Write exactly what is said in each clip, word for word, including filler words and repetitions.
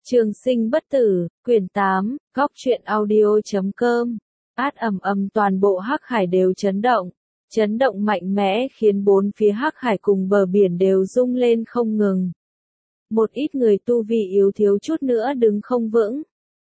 Trường sinh bất tử, quyển tám, góc truyện audio chấm com. Át ầm ầm toàn bộ Hắc Hải đều chấn động. Chấn động mạnh mẽ khiến bốn phía Hắc Hải cùng bờ biển đều rung lên không ngừng. Một ít người tu vi yếu thiếu chút nữa đứng không vững.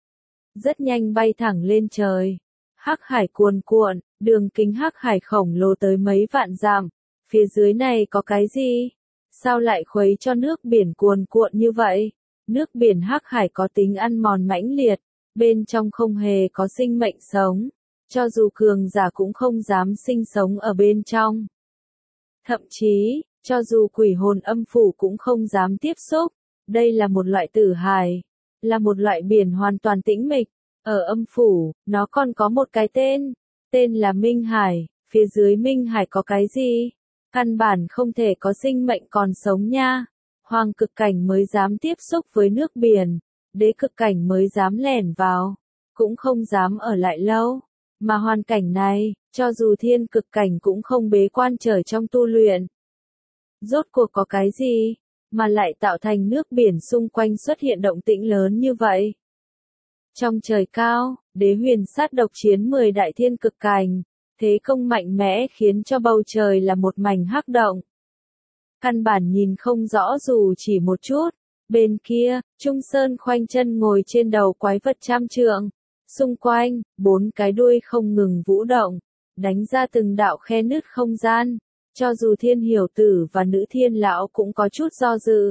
Rất nhanh bay thẳng lên trời. Hắc Hải cuồn cuộn, đường kính Hắc Hải khổng lồ tới mấy vạn dặm. Phía dưới này có cái gì? Sao lại khuấy cho nước biển cuồn cuộn như vậy? Nước biển Hắc Hải có tính ăn mòn mãnh liệt, bên trong không hề có sinh mệnh sống, cho dù cường giả cũng không dám sinh sống ở bên trong. Thậm chí, cho dù quỷ hồn âm phủ cũng không dám tiếp xúc, đây là một loại tử hải, là một loại biển hoàn toàn tĩnh mịch. Ở âm phủ, nó còn có một cái tên, tên là Minh Hải, phía dưới Minh Hải có cái gì? Căn bản không thể có sinh mệnh còn sống nha. Hoàng cực cảnh mới dám tiếp xúc với nước biển, đế cực cảnh mới dám lẻn vào, cũng không dám ở lại lâu. Mà hoàn cảnh này, cho dù thiên cực cảnh cũng không bế quan trở trong tu luyện. Rốt cuộc có cái gì, mà lại tạo thành nước biển xung quanh xuất hiện động tĩnh lớn như vậy? Trong trời cao, đế huyền sát độc chiến mười đại thiên cực cảnh, thế công mạnh mẽ khiến cho bầu trời là một mảnh hắc động. Căn bản nhìn không rõ dù chỉ một chút. Bên kia, Trung Sơn khoanh chân ngồi trên đầu quái vật trăm trượng. Xung quanh, bốn cái đuôi không ngừng vũ động, đánh ra từng đạo khe nứt không gian. Cho dù thiên hiểu tử và nữ thiên lão cũng có chút do dự.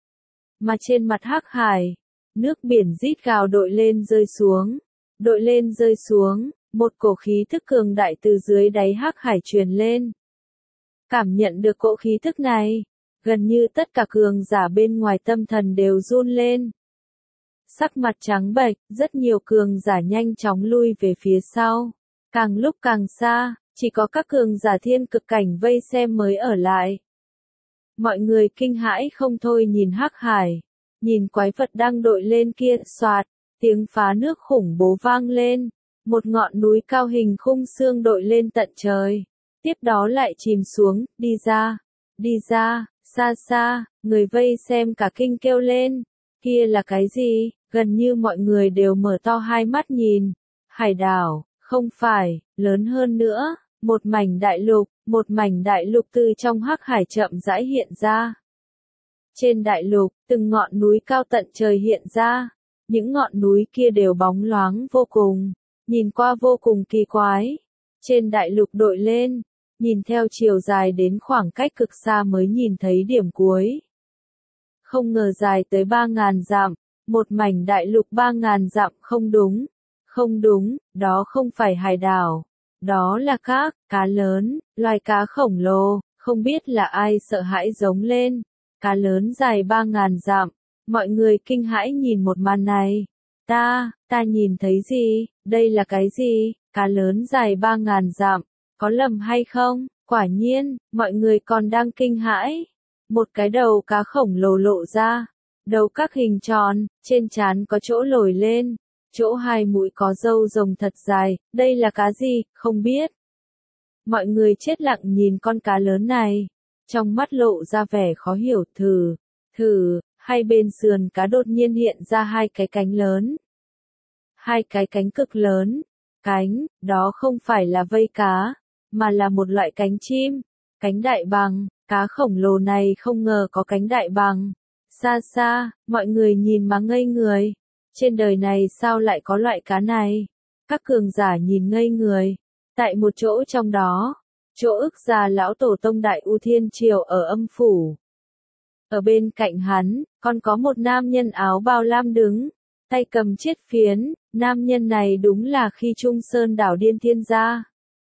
Mà trên mặt Hắc Hải, nước biển rít gào đội lên rơi xuống. Đội lên rơi xuống, một cổ khí thức cường đại từ dưới đáy Hắc Hải truyền lên. Cảm nhận được cỗ khí thức này, gần như tất cả cường giả bên ngoài tâm thần đều run lên. Sắc mặt trắng bệch, rất nhiều cường giả nhanh chóng lui về phía sau. Càng lúc càng xa, chỉ có các cường giả thiên cực cảnh vây xem mới ở lại. Mọi người kinh hãi không thôi nhìn Hắc Hải, nhìn quái vật đang đội lên kia, xoạt, tiếng phá nước khủng bố vang lên, một ngọn núi cao hình khung xương đội lên tận trời. Tiếp đó lại chìm xuống, đi ra, đi ra, xa xa, người vây xem cả kinh kêu lên, kia là cái gì? Gần như mọi người đều mở to hai mắt nhìn. Hải đảo, không phải, lớn hơn nữa, một mảnh đại lục, một mảnh đại lục từ trong Hắc Hải chậm rãi hiện ra. Trên đại lục, từng ngọn núi cao tận trời hiện ra, những ngọn núi kia đều bóng loáng vô cùng, nhìn qua vô cùng kỳ quái. Trên đại lục đội lên, nhìn theo chiều dài đến khoảng cách cực xa mới nhìn thấy điểm cuối. Không ngờ dài tới ba ngàn dặm, một mảnh đại lục ba ngàn dặm không đúng, không đúng, đó không phải hải đảo, đó là các cá lớn, loài cá khổng lồ, không biết là ai sợ hãi giống lên, cá lớn dài ba ngàn dặm, mọi người kinh hãi nhìn một màn này. Ta, ta nhìn thấy gì, đây là cái gì, cá lớn dài ba ngàn dặm. Có lầm hay không? Quả nhiên, mọi người còn đang kinh hãi. Một cái đầu cá khổng lồ lộ ra. Đầu các hình tròn, trên trán có chỗ lồi lên. Chỗ hai mũi có râu rồng thật dài. Đây là cá gì? Không biết. Mọi người chết lặng nhìn con cá lớn này. Trong mắt lộ ra vẻ khó hiểu. Thử, thử, hai bên sườn cá đột nhiên hiện ra hai cái cánh lớn. Hai cái cánh cực lớn. Cánh, đó không phải là vây cá, mà là một loại cánh chim, cánh đại bàng. Cá khổng lồ này không ngờ có cánh đại bàng. Xa xa, mọi người nhìn mà ngây người. Trên đời này sao lại có loại cá này? Các cường giả nhìn ngây người. Tại một chỗ trong đó, chỗ ức gia lão tổ tông Đại U Thiên Triều ở âm phủ. Ở bên cạnh hắn, còn có một nam nhân áo bào lam đứng, tay cầm chiết phiến. Nam nhân này đúng là khi Trung Sơn đảo Điên Thiên gia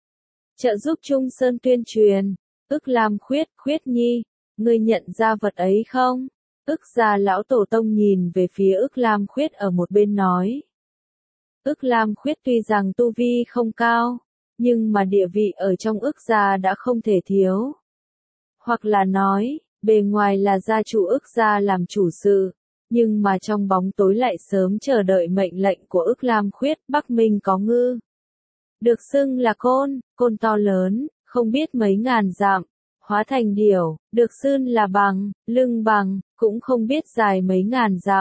trợ giúp Trung Sơn tuyên truyền. Ức Lam Khuyết, Khuyết Nhi, ngươi nhận ra vật ấy không? Ức gia lão tổ tông nhìn về phía Ức Lam Khuyết ở một bên nói. Ức Lam Khuyết tuy rằng tu vi không cao, nhưng mà địa vị ở trong Ức gia đã không thể thiếu. Hoặc là nói, bề ngoài là gia chủ Ức gia làm chủ sự, nhưng mà trong bóng tối lại sớm chờ đợi mệnh lệnh của Ức Lam Khuyết. Bắc Minh có ngư, được xưng là côn, côn to lớn, không biết mấy ngàn dặm, hóa thành điểu, được xưng là bằng, lưng bằng, cũng không biết dài mấy ngàn dặm,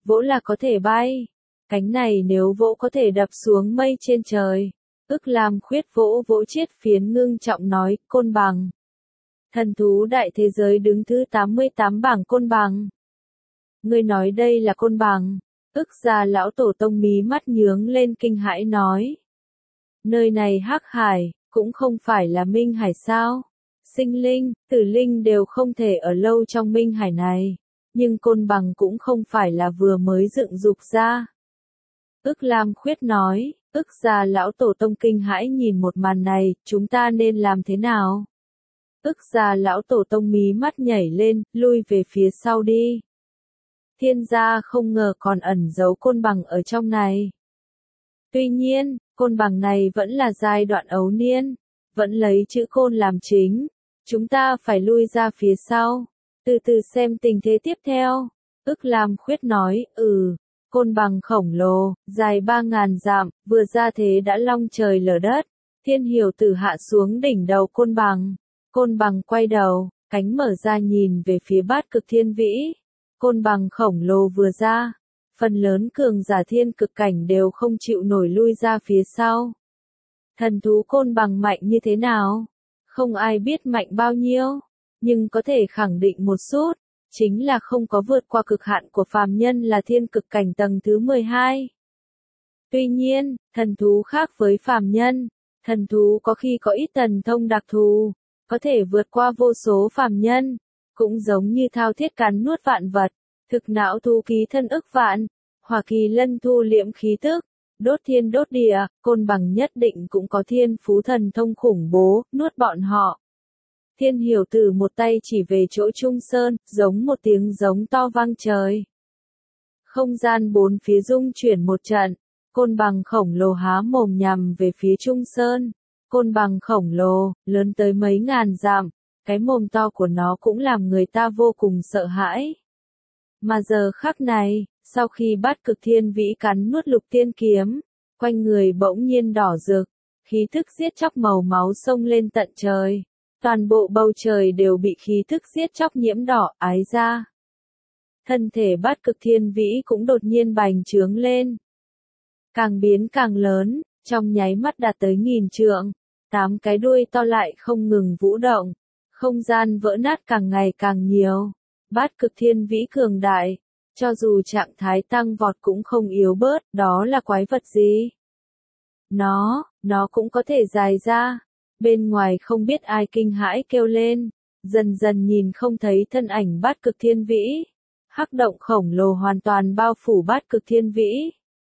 vỗ là có thể bay. Cánh này nếu vỗ có thể đập xuống mây trên trời. Ức Lam Khuyết vỗ vỗ chiết phiến ngưng trọng nói, côn bằng. Thần thú đại thế giới đứng thứ tám mươi tám bảng côn bằng. Ngươi nói đây là côn bằng. Ức gia lão tổ tông mí mắt nhướng lên kinh hãi nói. Nơi này hắc hải, cũng không phải là Minh Hải sao? Sinh linh, tử linh đều không thể ở lâu trong Minh Hải này. Nhưng côn bằng cũng không phải là vừa mới dựng dục ra. Ức Lam Khuyết nói, ức gia lão tổ tông kinh hãi nhìn một màn này, chúng ta nên làm thế nào? Ức gia lão tổ tông mí mắt nhảy lên, lui về phía sau đi. Thiên gia không ngờ còn ẩn giấu côn bằng ở trong này. Tuy nhiên, côn bằng này vẫn là giai đoạn ấu niên, vẫn lấy chữ côn làm chính. Chúng ta phải lui ra phía sau, từ từ xem tình thế tiếp theo. Ức Lam Khuyết nói, ừ, côn bằng khổng lồ, dài ba ngàn dặm, vừa ra thế đã long trời lở đất. Thiên Hiểu Tử hạ xuống đỉnh đầu côn bằng. Côn bằng quay đầu, cánh mở ra nhìn về phía Bát Cực Thiên Vĩ. Côn bằng khổng lồ vừa ra, phần lớn cường giả thiên cực cảnh đều không chịu nổi lui ra phía sau. Thần thú côn bằng mạnh như thế nào? Không ai biết mạnh bao nhiêu, nhưng có thể khẳng định một chút, chính là không có vượt qua cực hạn của phàm nhân là thiên cực cảnh tầng thứ mười hai. Tuy nhiên, thần thú khác với phàm nhân, thần thú có khi có ít thần thông đặc thù, có thể vượt qua vô số phàm nhân, cũng giống như thao thiết cắn nuốt vạn vật, thực não thu ký thân ức vạn, hỏa kỳ lân thu liễm khí tức, đốt thiên đốt địa, côn bằng nhất định cũng có thiên phú thần thông khủng bố, nuốt bọn họ. Thiên Hiểu Tử một tay chỉ về chỗ Trung Sơn, giống một tiếng giống to vang trời. Không gian bốn phía rung chuyển một trận, côn bằng khổng lồ há mồm nhằm về phía Trung Sơn. Côn bằng khổng lồ, lớn tới mấy ngàn dặm, cái mồm to của nó cũng làm người ta vô cùng sợ hãi. Mà giờ khắc này, sau khi Bát Cực Thiên Vĩ cắn nuốt Lục Tiên Kiếm, quanh người bỗng nhiên đỏ rực, khí thức giết chóc màu máu xông lên tận trời. Toàn bộ bầu trời đều bị khí thức giết chóc nhiễm đỏ, ái ra. Thân thể Bát Cực Thiên Vĩ cũng đột nhiên bành trướng lên. Càng biến càng lớn, trong nháy mắt đạt tới nghìn trượng, tám cái đuôi to lại không ngừng vũ động, không gian vỡ nát càng ngày càng nhiều. Bát Cực Thiên Vĩ cường đại, cho dù trạng thái tăng vọt cũng không yếu bớt, đó là quái vật gì? Nó, nó cũng có thể dài ra. Bên ngoài không biết ai kinh hãi kêu lên, dần dần nhìn không thấy thân ảnh Bát Cực Thiên Vĩ. Hắc động khổng lồ hoàn toàn bao phủ Bát Cực Thiên Vĩ.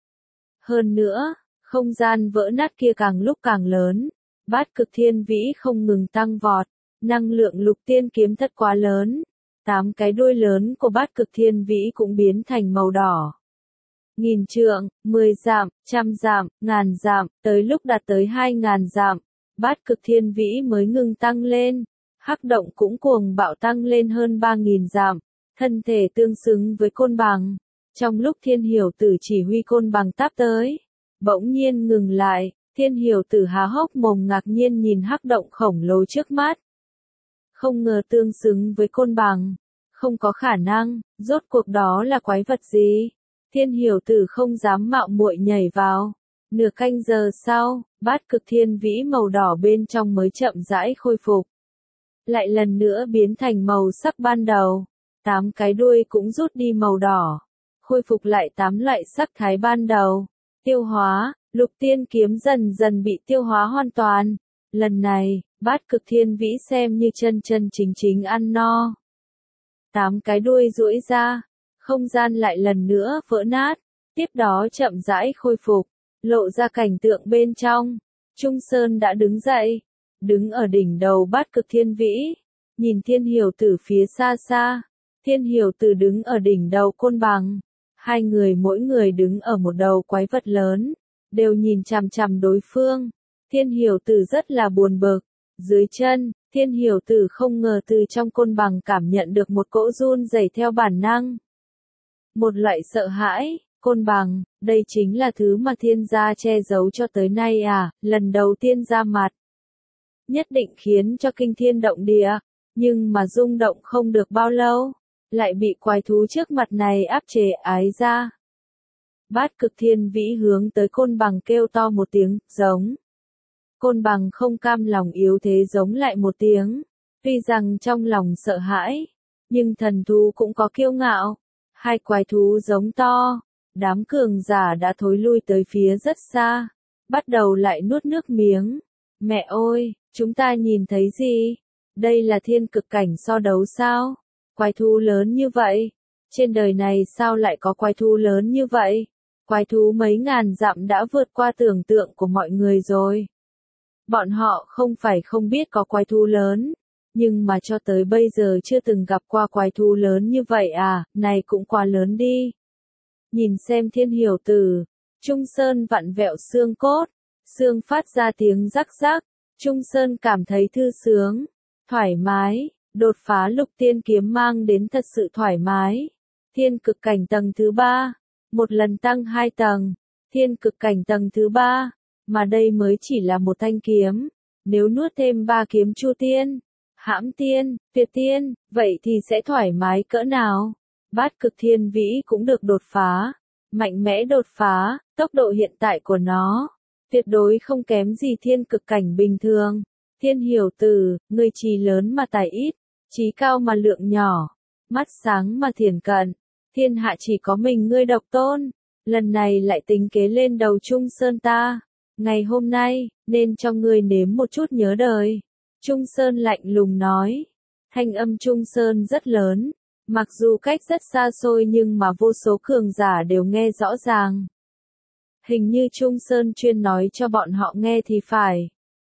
Hơn nữa, không gian vỡ nát kia càng lúc càng lớn, Bát Cực Thiên Vĩ không ngừng tăng vọt, năng lượng Lục Tiên Kiếm thật quá lớn. Tám cái đuôi lớn của Bát Cực Thiên Vĩ cũng biến thành màu đỏ. Nghìn trượng, mười dặm, trăm dặm, ngàn dặm, tới lúc đạt tới hai ngàn dặm, Bát Cực Thiên Vĩ mới ngừng tăng lên. Hắc động cũng cuồng bạo tăng lên hơn ba nghìn dặm, thân thể tương xứng với côn bằng. Trong lúc Thiên Hiểu Tử chỉ huy côn bằng táp tới, bỗng nhiên ngừng lại, Thiên Hiểu Tử há hốc mồm ngạc nhiên nhìn hắc động khổng lồ trước mắt. Không ngờ tương xứng với côn bằng, không có khả năng, rốt cuộc đó là quái vật gì? Thiên Hiểu Tử không dám mạo muội nhảy vào. Nửa canh giờ sau, Bát Cực Thiên Vĩ màu đỏ bên trong mới chậm rãi khôi phục. Lại lần nữa biến thành màu sắc ban đầu. Tám cái đuôi cũng rút đi màu đỏ. Khôi phục lại tám loại sắc thái ban đầu. Tiêu hóa, Lục Tiên Kiếm dần dần bị tiêu hóa hoàn toàn. Lần này, Bát Cực Thiên Vĩ xem như chân chân chính chính ăn no. Tám cái đuôi duỗi ra, không gian lại lần nữa vỡ nát, tiếp đó chậm rãi khôi phục, lộ ra cảnh tượng bên trong. Trung Sơn đã đứng dậy, đứng ở đỉnh đầu Bát Cực Thiên Vĩ, nhìn Thiên Hiểu Tử phía xa xa. Thiên Hiểu Tử đứng ở đỉnh đầu côn bằng, hai người mỗi người đứng ở một đầu quái vật lớn, đều nhìn chằm chằm đối phương. Thiên Hiểu Tử rất là buồn bực. Dưới chân, Thiên Hiểu Tử không ngờ từ trong côn bằng cảm nhận được một cỗ run rẩy theo bản năng. Một loại sợ hãi, côn bằng, đây chính là thứ mà thiên gia che giấu cho tới nay à, lần đầu tiên ra mặt. Nhất định khiến cho kinh thiên động địa, nhưng mà rung động không được bao lâu. lại bị quái thú trước mặt này áp chế ái ra. Bát Cực Thiên Vĩ hướng tới Côn Bằng kêu to một tiếng, giống. Côn Bằng không cam lòng yếu thế giống lại một tiếng, tuy rằng trong lòng sợ hãi, nhưng thần thú cũng có kiêu ngạo. Hai quái thú giống to, đám cường giả đã thối lui tới phía rất xa, bắt đầu lại nuốt nước miếng. Mẹ ơi, chúng ta nhìn thấy gì? Đây là thiên cực cảnh so đấu sao? Quái thú lớn như vậy? Trên đời này sao lại có quái thú lớn như vậy? Quái thú mấy ngàn dặm đã vượt qua tưởng tượng của mọi người rồi. Bọn họ không phải không biết có quái thú lớn, nhưng mà cho tới bây giờ chưa từng gặp qua quái thú lớn như vậy à, này cũng quá lớn đi. Nhìn xem Thiên Hiểu Tử, Trung Sơn vặn vẹo xương cốt, xương phát ra tiếng rắc rắc, Trung Sơn cảm thấy thư sướng, thoải mái, đột phá lục tiên kiếm mang đến thật sự thoải mái. Thiên cực cảnh tầng thứ ba, một lần tăng hai tầng, thiên cực cảnh tầng thứ ba, mà đây mới chỉ là một thanh kiếm, nếu nuốt thêm ba kiếm Chu Tiên, Hãm Tiên, Tuyệt Tiên, vậy thì sẽ thoải mái cỡ nào? Bát Cực Thiên Vĩ cũng được đột phá, mạnh mẽ đột phá, tốc độ hiện tại của nó tuyệt đối không kém gì thiên cực cảnh bình thường. Thiên Hiểu Tử, người trí lớn mà tài ít, trí cao mà lượng nhỏ, mắt sáng mà thiển cận, thiên hạ chỉ có mình ngươi độc tôn, lần này lại tính kế lên đầu Trung Sơn ta. Ngày hôm nay, nên cho ngươi nếm một chút nhớ đời. Trung Sơn lạnh lùng nói. Thanh âm Trung Sơn rất lớn, mặc dù cách rất xa xôi nhưng mà vô số cường giả đều nghe rõ ràng. Hình như Trung Sơn chuyên nói cho bọn họ nghe thì phải.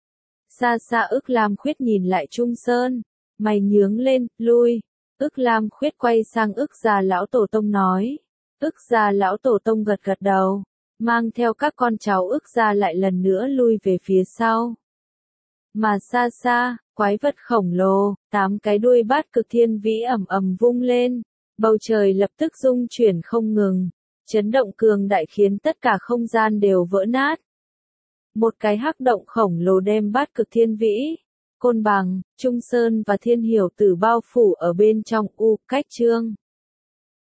Xa xa Ức Lam Khuyết nhìn lại Trung Sơn, mày nhướng lên, lui. Ức Lam Khuyết quay sang Ức Gia Lão Tổ Tông nói. Ức Gia Lão Tổ Tông gật gật đầu, mang theo các con cháu Ức Gia lại lần nữa lui về phía sau. Mà xa xa, quái vật khổng lồ, tám cái đuôi Bát Cực Thiên Vĩ ầm ầm vung lên, bầu trời lập tức rung chuyển không ngừng, chấn động cường đại khiến tất cả không gian đều vỡ nát. Một cái hắc động khổng lồ đem Bát Cực Thiên Vĩ, Côn Bằng, Trung Sơn và Thiên Hiểu Tử bao phủ ở bên trong u cách trương.